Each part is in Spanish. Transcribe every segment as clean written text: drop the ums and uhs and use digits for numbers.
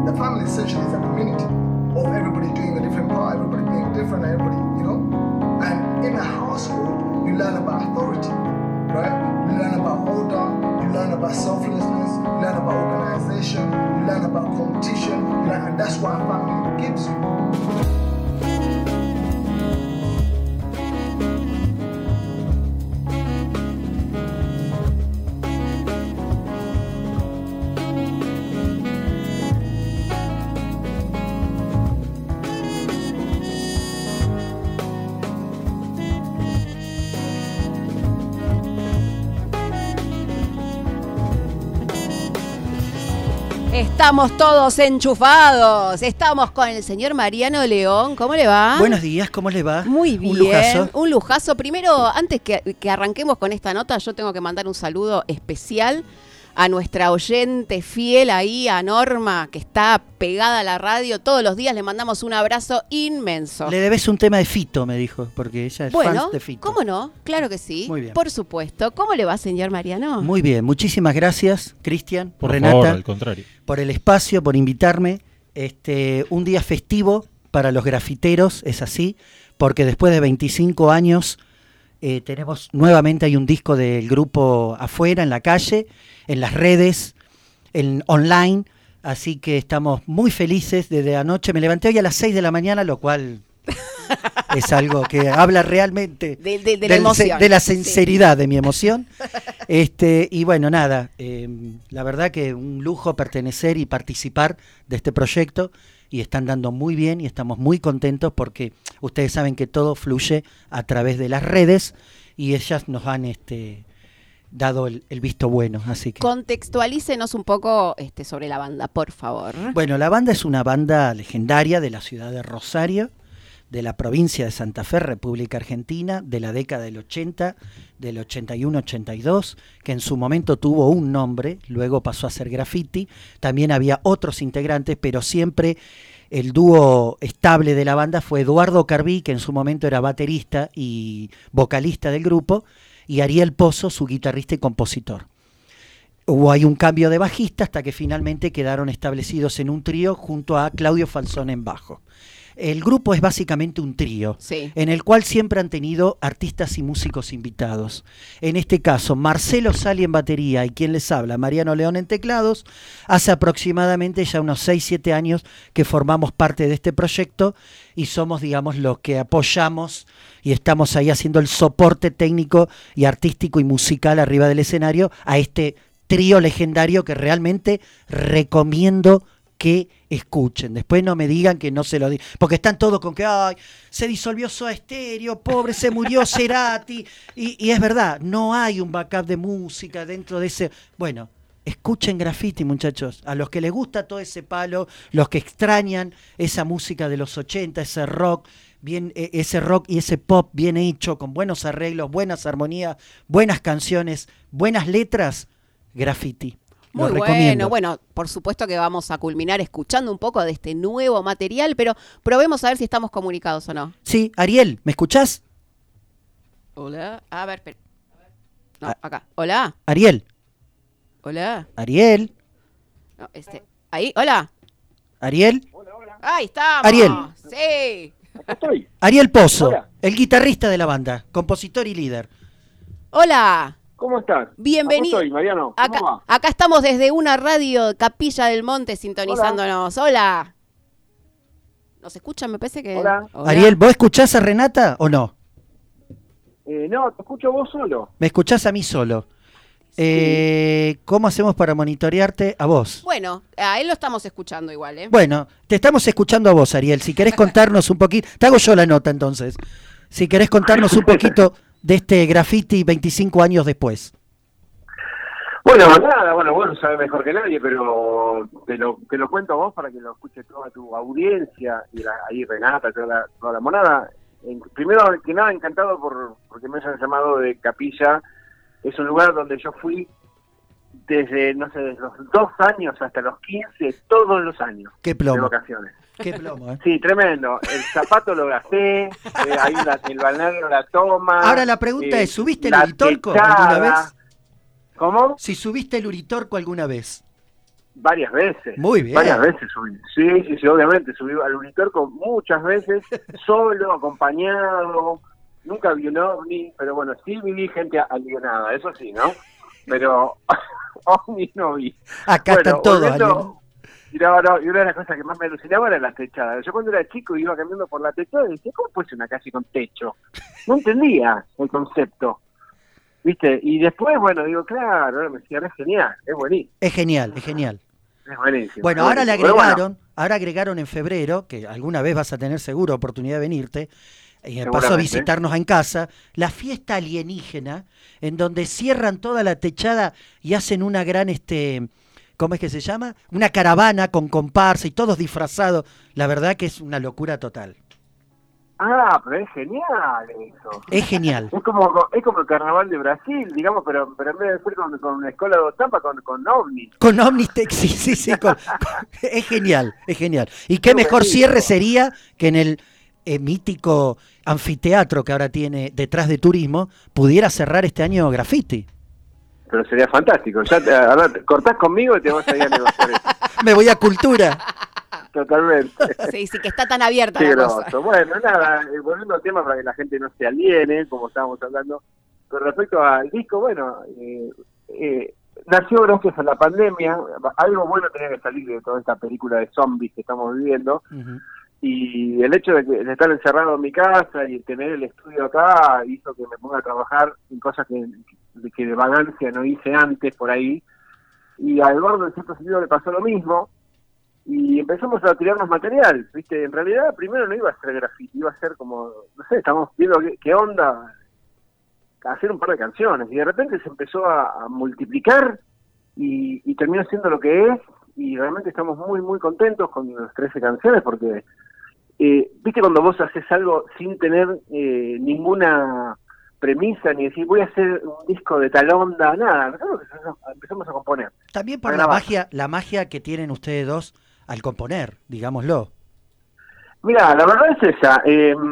the family essentially is a community of everybody doing a different part, everybody being different, everybody, you know. And in a household, you learn about authority, right? You learn about order, you learn about selflessness, you learn about organization, you learn about competition, and that's what a family gives you. Estamos todos enchufados. Estamos con el señor Mariano León. ¿Cómo le va? Buenos días, ¿cómo le va? Muy bien. Un lujazo. Un lujazo. Primero, antes que arranquemos con esta nota, yo tengo que mandar un saludo especial a nuestra oyente fiel ahí, a Norma, que está pegada a la radio. Todos los días le mandamos un abrazo inmenso. Le debes un tema de Fito, me dijo, porque ella es fan de Fito. ¿Cómo no? Claro que sí. Muy bien. Por supuesto. ¿Cómo le va, señor Mariano? Muy bien, muchísimas gracias, Cristian, Por Renata, favor, al contrario. por el espacio, por invitarme. Un día festivo para los grafiteros, es así, porque después de 25 años tenemos nuevamente, hay un disco del grupo afuera, en la calle, en las redes, online, así que estamos muy felices. Desde anoche me levanté hoy a las 6 de la mañana, lo cual es algo que habla realmente de la emoción. De la sinceridad de mi emoción. Y bueno, nada, la verdad que un lujo pertenecer y participar de este proyecto, y están dando muy bien y estamos muy contentos porque ustedes saben que todo fluye a través de las redes y ellas nos han dado el visto bueno, así que... Contextualícenos un poco sobre la banda, por favor. Bueno, la banda es una banda legendaria de la ciudad de Rosario, de la provincia de Santa Fe, República Argentina, de la década del 80, del 81-82, que en su momento tuvo un nombre, luego pasó a ser Graffiti. También había otros integrantes, pero siempre el dúo estable de la banda fue Eduardo Carbí, que en su momento era baterista y vocalista del grupo, y Ariel Pozo, su guitarrista y compositor. Hubo ahí un cambio de bajista hasta que finalmente quedaron establecidos en un trío junto a Claudio Falzón en bajo. El grupo es básicamente un trío, sí, en el cual siempre han tenido artistas y músicos invitados. En este caso, Marcelo Sali en batería y quien les habla, Mariano León en teclados. Hace aproximadamente ya unos 6-7 años que formamos parte de este proyecto y somos, digamos, los que apoyamos y estamos ahí haciendo el soporte técnico y artístico y musical arriba del escenario a este trío legendario que realmente recomiendo que escuchen. Después no me digan que no se lo digan, porque están todos con que ay, se disolvió Soda Stereo, pobre, se murió Cerati, y es verdad, no hay un backup de música dentro de ese... Bueno, escuchen Graffiti, muchachos, a los que les gusta todo ese palo, los que extrañan esa música de los 80, ese rock y ese pop bien hecho, con buenos arreglos, buenas armonías, buenas canciones, buenas letras. Graffiti. Muy bueno, por supuesto que vamos a culminar escuchando un poco de este nuevo material, pero probemos a ver si estamos comunicados o no. Sí, Ariel, ¿me escuchás? Hola, a ver, espera. No, acá. Hola. Ariel. Hola. Ariel. No, ahí, hola. Ariel. Hola. Ahí estamos. Ariel. Sí. Acá estoy. Ariel Pozo, Hola. el guitarrista de la banda, compositor y líder. Hola. ¿Cómo estás? Bienvenido. ¿Cómo estoy, Mariano? ¿Cómo va? Acá estamos desde una radio Capilla del Monte sintonizándonos. Hola. ¿Nos escuchan? Me parece que... Hola. Ariel, ¿vos escuchás a Renata o no? No, te escucho vos solo. Me escuchás a mí solo. ¿Cómo hacemos para monitorearte a vos? Bueno, a él lo estamos escuchando igual, ¿eh? Bueno, te estamos escuchando a vos, Ariel. Si querés contarnos un poquito... Te hago yo la nota, entonces. Si querés contarnos un poquito de este Graffiti 25 años después. Bueno, nada, vos lo sabés mejor que nadie, pero te lo cuento a vos para que lo escuche toda tu audiencia y ahí Renata, toda la monada. Primero que nada, encantado porque me hayan llamado de Capilla. Es un lugar donde yo fui desde, no sé, desde los 2 años hasta los 15, todos los años. Qué plomo. De vacaciones. Qué plomo, ¿eh? Sí, tremendo. El zapato lo gasté, ahí el balneario la toma. Ahora la pregunta es, ¿subiste el Uritorco alguna vez? ¿Cómo? Si subiste el Uritorco alguna vez. Varias veces. Muy bien. Varias veces subí. Sí, obviamente. Subí al Unitorco muchas veces, solo, acompañado. Nunca vi un ovni, pero bueno, sí vi gente alienadas, eso sí, ¿no? Pero ovni no vi. Acá están todos alienados. Y una de las cosas que más me alucinaba era las techadas. Yo cuando era chico iba caminando por la techada y decía, ¿cómo puede ser una calle con techo? No entendía el concepto. ¿Viste? Y después, bueno, digo, claro, ahora me decía, es genial, es buenísimo. Es genial, es genial. Es buenísimo. Bueno, es ahora le buenísimo. agregaron, ahora agregaron en febrero, que alguna vez vas a tener seguro oportunidad de venirte, y de paso a Seguramente. visitarnos en casa, la fiesta alienígena, en donde cierran toda la techada y hacen una gran, ¿cómo es que se llama? Una caravana con comparsa y todos disfrazados. La verdad que es una locura total. Ah, pero es genial eso. Es genial. Es como el carnaval de Brasil, digamos, pero en vez de ser con una escuela de Otampa, con ovnis. Con Omnitech, sí, es genial, es genial. Y qué Qué mejor buenísimo. cierre sería que en el mítico anfiteatro que ahora tiene detrás de turismo, pudiera cerrar este año Graffiti. Pero sería fantástico. Ya ahora cortás conmigo y te vas a ir a negociar eso. Me voy a Cultura. Totalmente. Sí, que está tan abierta Qué la cosa. groso. Bueno, nada, volviendo al tema para que la gente no se aliene, como estábamos hablando. Con respecto al disco, bueno, nació gracias a la pandemia. Algo bueno tenía que salir de toda esta película de zombies que estamos viviendo. Uh-huh. Y el hecho de estar encerrado en mi casa y tener el estudio acá hizo que me ponga a trabajar en cosas que de vagancia no hice antes por ahí. Y a Eduardo en cierto sentido le pasó lo mismo. Y empezamos a tirarnos material, ¿viste? En realidad primero no iba a ser graffiti, iba a ser como, no sé, estamos viendo qué onda, hacer un par de canciones. Y de repente se empezó a multiplicar y terminó siendo lo que es. Y realmente estamos muy, muy contentos con las 13 canciones porque, ¿viste cuando vos haces algo sin tener ninguna premisa, ni decir voy a hacer un disco de tal onda, nada? Empezamos a componer. También por A la grabar. magia que tienen ustedes dos al componer, digámoslo. Mira, la verdad es esa.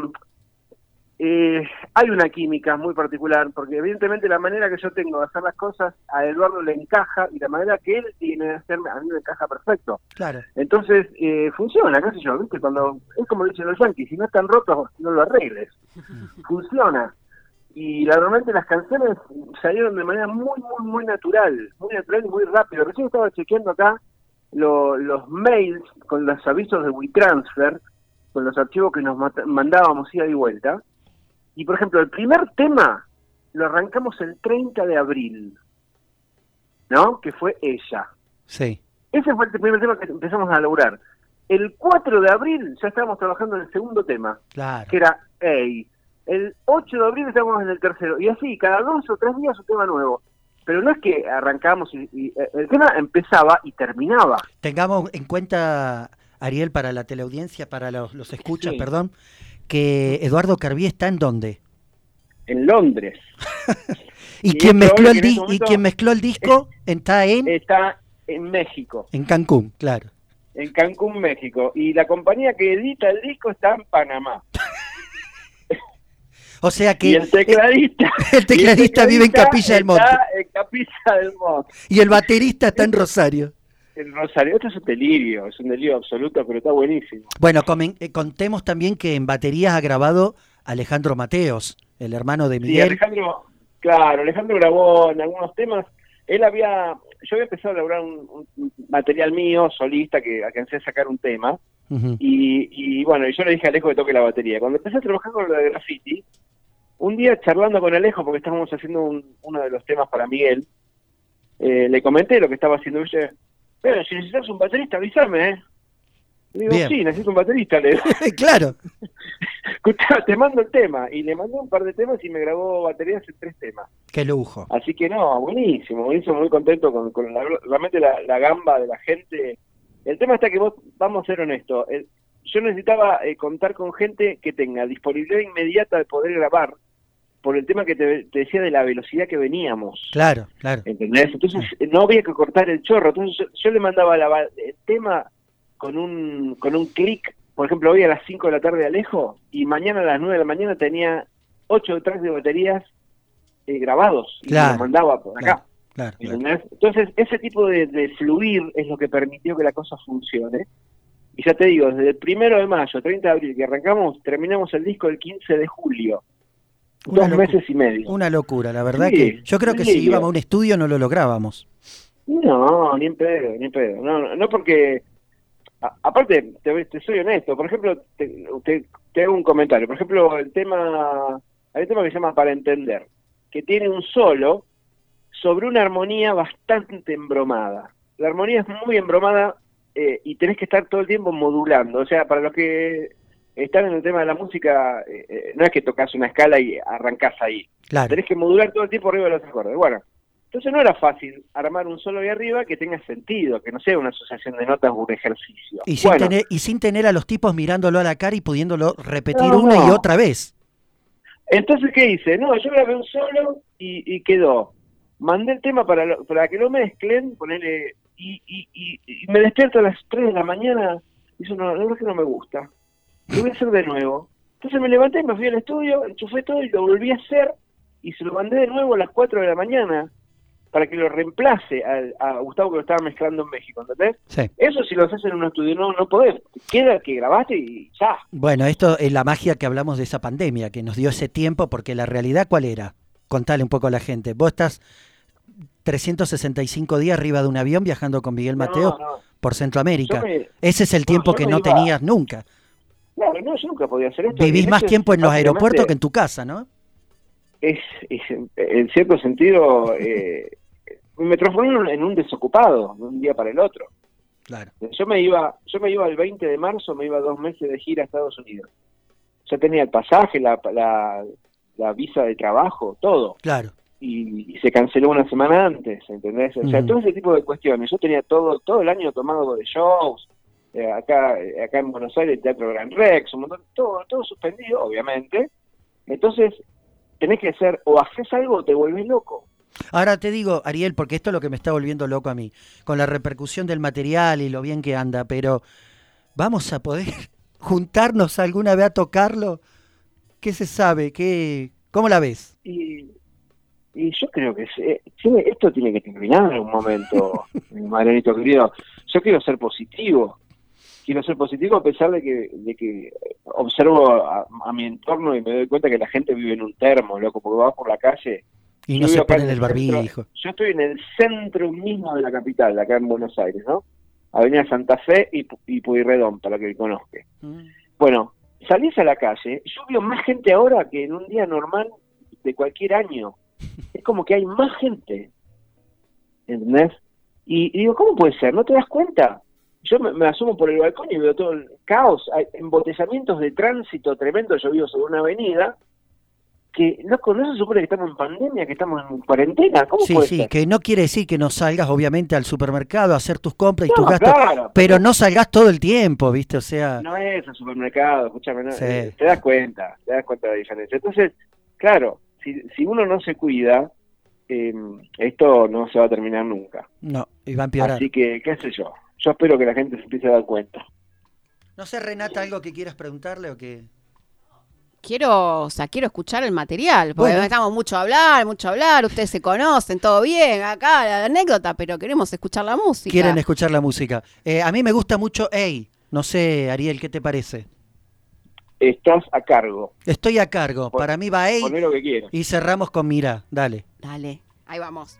Hay una química muy particular, porque evidentemente la manera que yo tengo de hacer las cosas a Eduardo le encaja, y la manera que él tiene de hacerme a mí me encaja perfecto. Claro. Entonces, funciona, qué sé yo, ¿viste? Cuando es como dicen los yankees, si no están rotos, no lo arregles. Funciona. Y realmente las canciones salieron de manera muy, muy, muy natural y muy rápido. Recién estaba chequeando acá los mails con los avisos de WeTransfer, con los archivos que nos mandábamos ida y vuelta. Y, por ejemplo, el primer tema lo arrancamos el 30 de abril, ¿no? Que fue Ella. Sí. Ese fue el primer tema que empezamos a lograr. El 4 de abril ya estábamos trabajando en el segundo tema, Claro. que era Ey. El 8 de abril estábamos en el tercero. Y así, cada 2 o 3 días un tema nuevo. Pero no es que arrancábamos y el tema empezaba y terminaba. Tengamos en cuenta, Ariel, para la teleaudiencia, para los escuchas, Sí. perdón, que Eduardo Carbié está en dónde. En Londres. Y Y quien es mezcló probable el que en este momento quien mezcló el disco está Está en México, en Cancún, claro. en Cancún, México. Y la compañía que edita el disco está en Panamá. O sea que Y el tecladista, el tecladista vive en Capilla del Monte. Está en Capilla del Monte. y el baterista está en Rosario. En Rosario. Esto es un delirio absoluto, pero está buenísimo. Bueno, contemos también que en baterías ha grabado Alejandro Mateos, el hermano de Sí, Miguel. Alejandro grabó en algunos temas. Yo había empezado a elaborar un material mío, solista, que alcancé a sacar un tema. Ujú. Y bueno, yo le dije a Alejo que toque la batería. Cuando empecé a trabajar con lo de Graffiti, un día charlando con Alejo, porque estábamos haciendo uno de los temas para Miguel, le comenté lo que estaba haciendo. Y dije, pero si necesitas un baterista, avísame, ¿eh? Le digo, Bien. sí, necesito un baterista. Le digo, Claro. escuchá, te mando el tema. Y le mandé un par de temas y me grabó baterías en 3 temas. Qué lujo. Así que no, buenísimo, muy contento con realmente la gamba de la gente. El tema está que vamos a ser honestos, yo necesitaba contar con gente que tenga disponibilidad inmediata de poder grabar, por el tema que te decía de la velocidad que veníamos. Claro, claro. ¿Entendés? Entonces no había que cortar el chorro. Entonces yo le mandaba el tema con un clic, por ejemplo, hoy a las 5 de la tarde a Alejo, y mañana a las 9 de la mañana tenía 8 tracks de baterías grabados, y Claro, los mandaba por acá. Claro. ¿Entendés? Entonces, ese tipo de fluir es lo que permitió que la cosa funcione. Y ya te digo, desde el 1 de mayo, 30 de abril, que arrancamos, terminamos el disco el 15 de julio. Una 2 meses y medio. Una locura, la verdad Sí, que yo creo que si delirio. íbamos a un estudio no lo lográbamos. No, ni en pedo, ni en pedo. No porque... aparte, te soy honesto. Por ejemplo, te hago un comentario. Por ejemplo, hay un tema que se llama Para Entender, que tiene un solo sobre una armonía bastante embromada. La armonía es muy embromada y tenés que estar todo el tiempo modulando. O sea, para los que están en el tema de la música, no es que tocas una escala y arrancás ahí. Claro. Tenés que modular todo el tiempo arriba de los acordes. Bueno, entonces no era fácil armar un solo ahí arriba que tenga sentido, que no sea una asociación de notas o un ejercicio. Y sin tener a los tipos mirándolo a la cara y pudiéndolo repetir una y otra vez. Entonces, ¿qué hice? No, yo grabé un solo y quedó. Mandé el tema para que lo mezclen, ponele, y me despierto a las 3 de la mañana y eso no, la verdad que no me gusta. Lo voy a hacer de nuevo. Entonces me levanté, me fui al estudio, enchufé todo y lo volví a hacer y se lo mandé de nuevo a las 4 de la mañana para que lo reemplace a Gustavo, que lo estaba mezclando en México, ¿entendés? Sí. Eso si lo haces en un estudio no podés. Queda que grabaste y ya. Bueno, esto es la magia que hablamos de esa pandemia, que nos dio ese tiempo, porque la realidad, ¿cuál era? Contale un poco a la gente. Vos estás 365 días arriba de un avión viajando con Miguel Mateo por Centroamérica. Ese es el tiempo que no tenías nunca. Claro, no, yo nunca podía hacer esto. Vivís más tiempo en los aeropuertos que en tu casa, ¿no? Es en cierto sentido, me transformé en un desocupado de un día para el otro. Claro. Yo me iba el 20 de marzo, me iba 2 meses de gira a Estados Unidos. Ya tenía el pasaje, la visa de trabajo, todo. Claro. Y se canceló una semana antes, ¿entendés? O sea, todo ese tipo de cuestiones. Yo tenía todo el año tomado de shows, acá en Buenos Aires, Teatro Gran Rex, un montón, todo suspendido, obviamente. Entonces, tenés que hacer, o haces algo o te vuelves loco. Ahora te digo, Ariel, porque esto es lo que me está volviendo loco a mí, con la repercusión del material y lo bien que anda, pero ¿vamos a poder juntarnos alguna vez a tocarlo? ¿Qué se sabe? ¿Cómo la ves? Y yo creo que esto tiene que terminar en un momento, Marianito querido. Yo quiero ser positivo. Quiero ser positivo a pesar de que observo a mi entorno y me doy cuenta que la gente vive en un termo, loco, porque vas por la calle y no se ponen el barbijo. Yo estoy en el centro mismo de la capital, acá en Buenos Aires, ¿no? Avenida Santa Fe y Pueyrredón, para que conozca. Bueno, salís a la calle, yo veo más gente ahora que en un día normal de cualquier año. Es como que hay más gente, ¿entendés? Y digo, ¿cómo puede ser? ¿No te das cuenta? Yo me asomo por el balcón y veo todo el caos, hay embotellamientos de tránsito tremendo. Yo vivo sobre una avenida que, loco, no se supone que estamos en pandemia, que estamos en cuarentena. ¿Cómo puede ser? Que no quiere decir que no salgas, obviamente, al supermercado a hacer tus compras y tus gastos, claro, pero no salgas todo el tiempo, ¿viste? O sea... No es el supermercado, escúchame, no, Sí. te das cuenta de la diferencia. Entonces, claro, si uno no se cuida, esto no se va a terminar nunca. No, y va a empeorar. Así que, qué sé yo. Yo espero que la gente se empiece a dar cuenta. No sé, Renata, ¿algo que quieras preguntarle o qué? Quiero escuchar el material, porque Bueno. estamos mucho a hablar, ustedes se conocen, todo bien, acá la anécdota, pero queremos escuchar la música. Quieren escuchar la música. A mí me gusta mucho Ey. No sé, Ariel, ¿qué te parece? Estás a cargo. Estoy a cargo. Para mí va Ey Poné lo que quieras. y cerramos con Mirá. Dale. Dale, ahí vamos.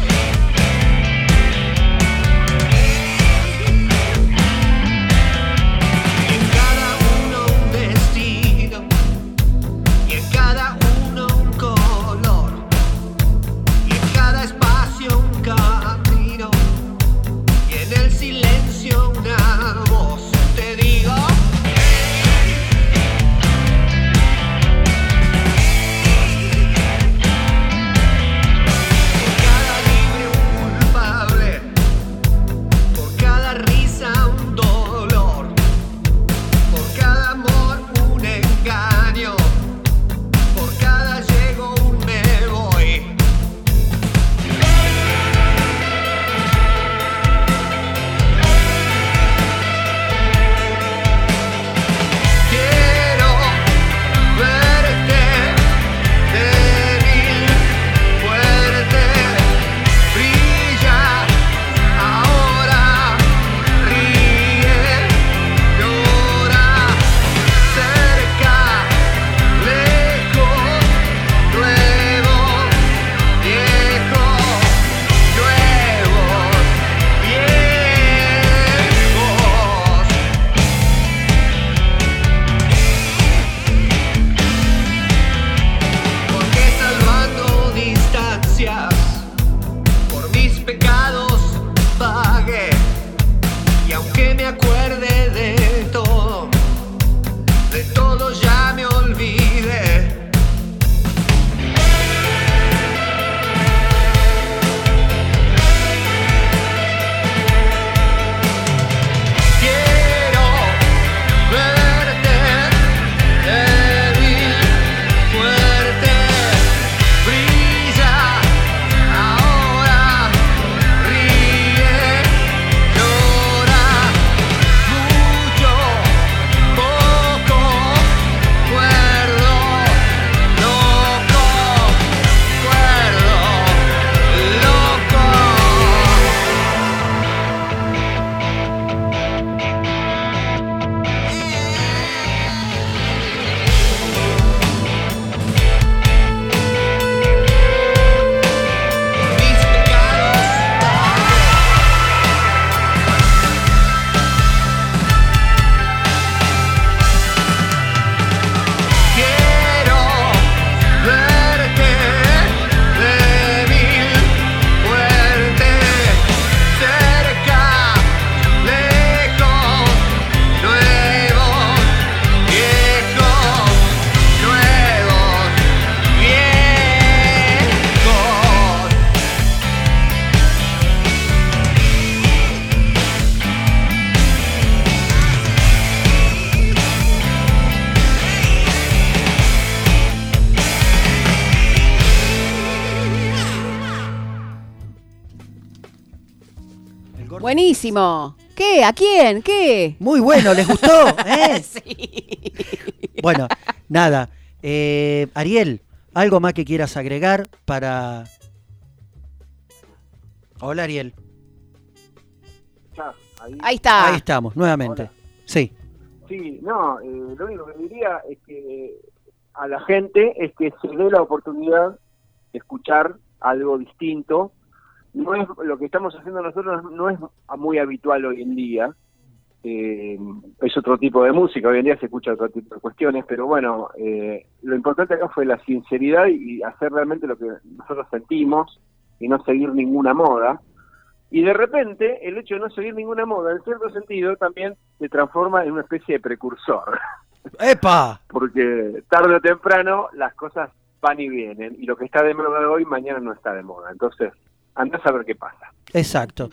Hey, ya me olvidé. Quiero verte débil, fuerte, brilla ahora, ríe, llora, mucho, poco, cuerdo, loco, cuerdo, loco. Mis pecados. Quiero verte débil, fuerte, cerca, lejos, nuevos, viejos, nuevos, viejos. El gordo. Buenísimo. ¿Qué? ¿A quién? ¿Qué? Muy bueno, ¿les gustó? ¿Eh? Sí. Bueno, nada. Ariel, ¿algo más que quieras agregar para...? Hola, Ariel. Ya, Ahí está. Ahí estamos, nuevamente. Hola. Sí. Sí, no, lo único que diría es que a la gente es que se dé la oportunidad de escuchar algo distinto. No es lo que estamos haciendo nosotros, no es muy habitual hoy en día. Es otro tipo de música, hoy en día se escucha otro tipo de cuestiones, pero bueno, lo importante acá fue la sinceridad y hacer realmente lo que nosotros sentimos y no seguir ninguna moda. Y de repente, el hecho de no seguir ninguna moda, en cierto sentido, también se transforma en una especie de precursor. ¡Epa! Porque tarde o temprano las cosas van y vienen, y lo que está de moda hoy, mañana no está de moda. Entonces, andás a ver qué pasa. Exacto.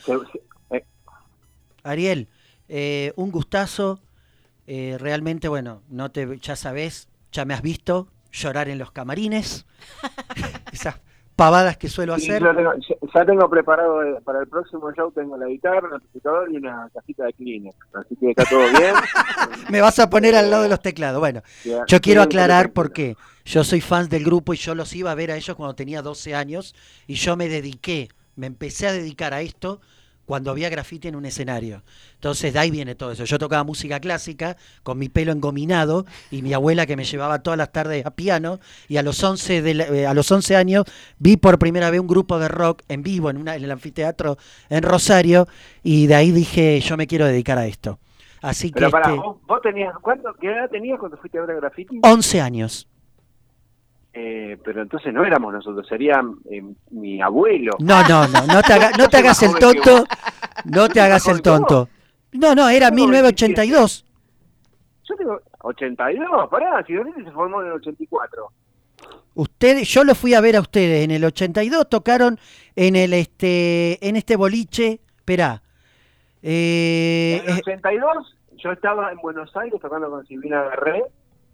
Ariel, un gustazo. Realmente, bueno, ya sabés, ya me has visto llorar en los camarines. Esas pavadas que suelo Sí, hacer. ya tengo preparado para el próximo show, tengo la guitarra, el amplificador y una cajita de Kleenex. Así que está todo bien. Me vas a poner al lado de los teclados. Bueno, Ya, yo quiero sí, aclarar perfecto. porque yo soy fan del grupo y yo los iba a ver a ellos cuando tenía 12 años y yo me empecé a dedicar a esto cuando había graffiti en un escenario. Entonces de ahí viene todo eso. Yo tocaba música clásica con mi pelo engominado y mi abuela que me llevaba todas las tardes a piano, y a los 11 años vi por primera vez un grupo de rock en vivo en el anfiteatro en Rosario, y de ahí dije, yo me quiero dedicar a esto. Así que Pero pará, ¿vos tenías, qué edad tenías cuando fuiste a ver a graffiti? 11 años. Pero entonces no éramos nosotros, sería mi abuelo. No te hagas el tonto, no te hagas el tonto. No, era 1982. Yo tengo 82, pará, si Graffiti se formó en el 84. Yo los fui a ver a ustedes en el 82, tocaron en este boliche, esperá. En el 82 yo estaba en Buenos Aires tocando con Silvina Garré.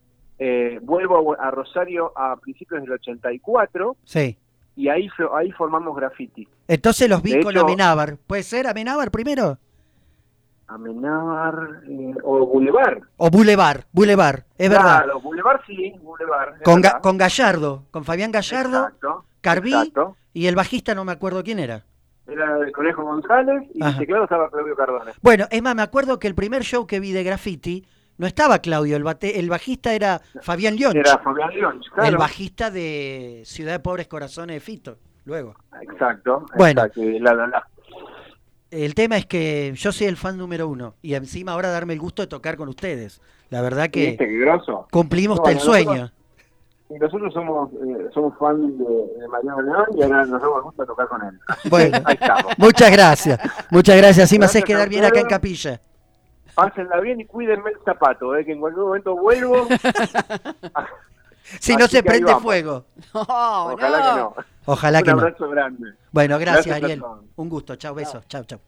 Vuelvo a Rosario a principios del 84 Sí. y ahí formamos Graffiti. Entonces los vi De con hecho- Amenábar. ¿Puede ser Amenábar primero? Amenábar o Boulevard. O Boulevard, es verdad. Claro, Boulevard sí, Boulevard. es Con, verdad. con Gallardo, con Fabián Gallardo, Exacto, Carbí, exacto. y el bajista no me acuerdo quién era. Era el Conejo González y Ajá. el teclado estaba Claudio Cardone. Bueno, es más, me acuerdo que el primer show que vi de Graffiti no estaba Claudio, el bajista era Fabián Lionch, Era Fabián Lionch, claro. el bajista de Ciudad de Pobres Corazones de Fito, luego. Exacto. Bueno. exacto, y la. El tema es que yo soy el fan número 1 y encima ahora darme el gusto de tocar con ustedes. La verdad ¿Viste que qué groso? cumplimos No, el nosotros- sueño. Y nosotros somos fan de Mariano León y ahora nos damos gusto tocar con él. Bueno, Ahí estamos. muchas gracias. Así me haces Gracias a quedar bien acá en ustedes. Capilla. Pásenla bien y cuídenme el zapato, que en cualquier momento vuelvo. Si no Así se que ahí prende vamos. fuego. No, Ojalá no. que no. Ojalá que Un no. abrazo grande. Bueno, gracias, Gracias a Ariel. todos. Un gusto. Chao, besos. Chao, chao.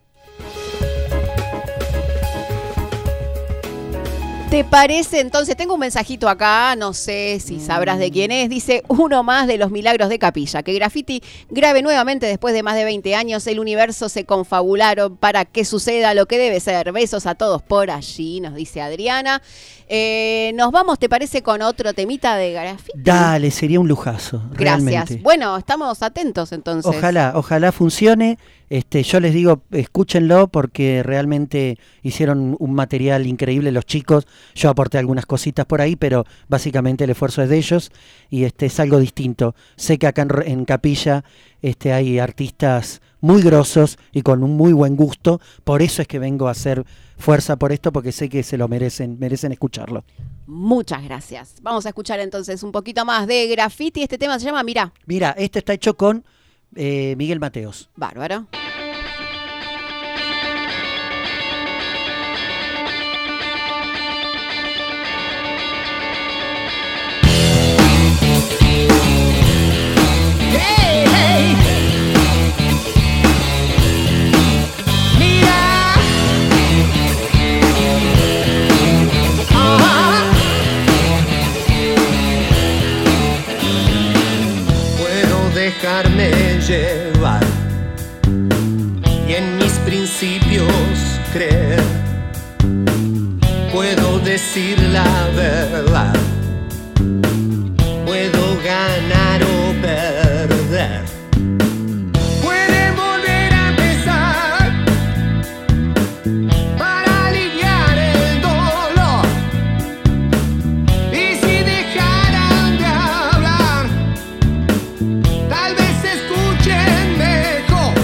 ¿Te parece? Entonces, tengo un mensajito acá, no sé si sabrás de quién es. Dice, uno más de los milagros de Capilla. Que Graffiti grabe nuevamente después de más de 20 años. El universo se confabularon para que suceda lo que debe ser. Besos a todos por allí, nos dice Adriana. Nos vamos, ¿te parece, con otro temita de Graffiti? Dale, sería un lujazo. Gracias. Realmente. Bueno, estamos atentos entonces. Ojalá funcione. Yo les digo, escúchenlo porque realmente hicieron un material increíble los chicos. Yo aporté algunas cositas por ahí, pero básicamente el esfuerzo es de ellos y es algo distinto. Sé que acá en Capilla hay artistas muy grosos y con un muy buen gusto. Por eso es que vengo a hacer fuerza por esto, porque sé que se lo merecen escucharlo. Muchas gracias. Vamos a escuchar entonces un poquito más de Graffiti. Este tema se llama Mirá. Mira, este está hecho con Miguel Mateos. Bárbaro. Hey, hey. Mira. Puedo dejarme llevar y en mis principios creer. Puedo decir la verdad. Puedo ganar o perder. Puede volver a empezar para aliviar el dolor. Y si dejaran de hablar, tal vez escuchen mejor.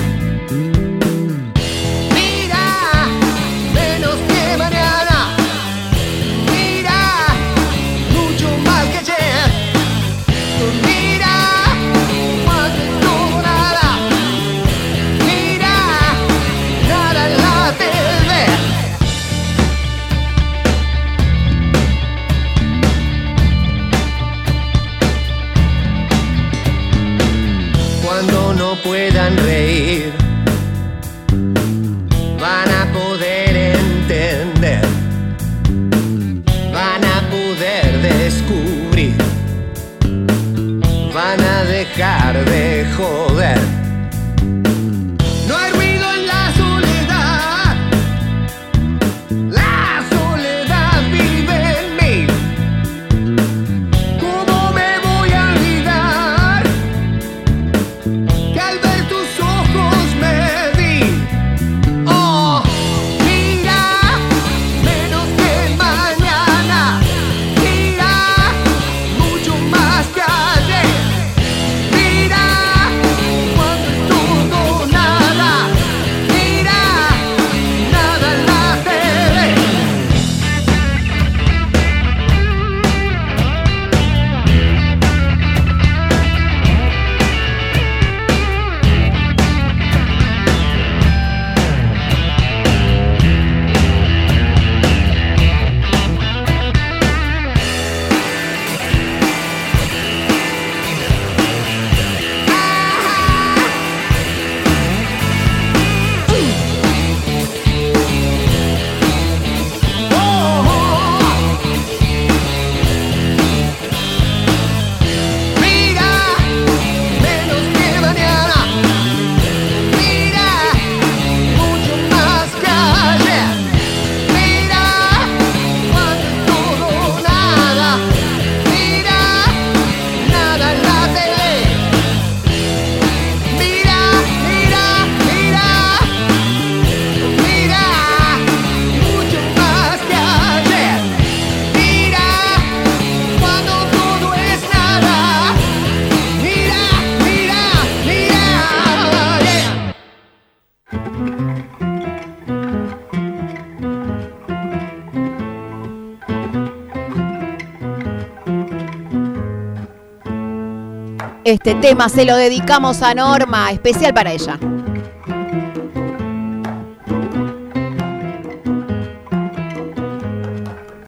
Mira, menos que mañana. Mira, mucho más que ayer. Mira, cuando es todo nada. Mira, nada en la TV. Cuando no puedan reír, van a poder entender, van a poder descubrir, van a dejar de joder. No hay ruido en la soledad, la soledad vive en mí. ¿Cómo me voy a olvidar que al ver tus ojos me vi? Oh, mira, menos que mañana. Mira, mucho más que ayer. Mira, cuando es todo nada. Mira, nada en la TV. Mira, menos que mañana. Mira, mucho más que ayer. Mira, cuando es todo nada. Mira, nada en la tele. Mira, mira, mira. Mira, mucho más que ayer. Mira, cuando todo es nada. Mira, mira, mira. Yeah. Este tema se lo dedicamos a Norma, especial para ella.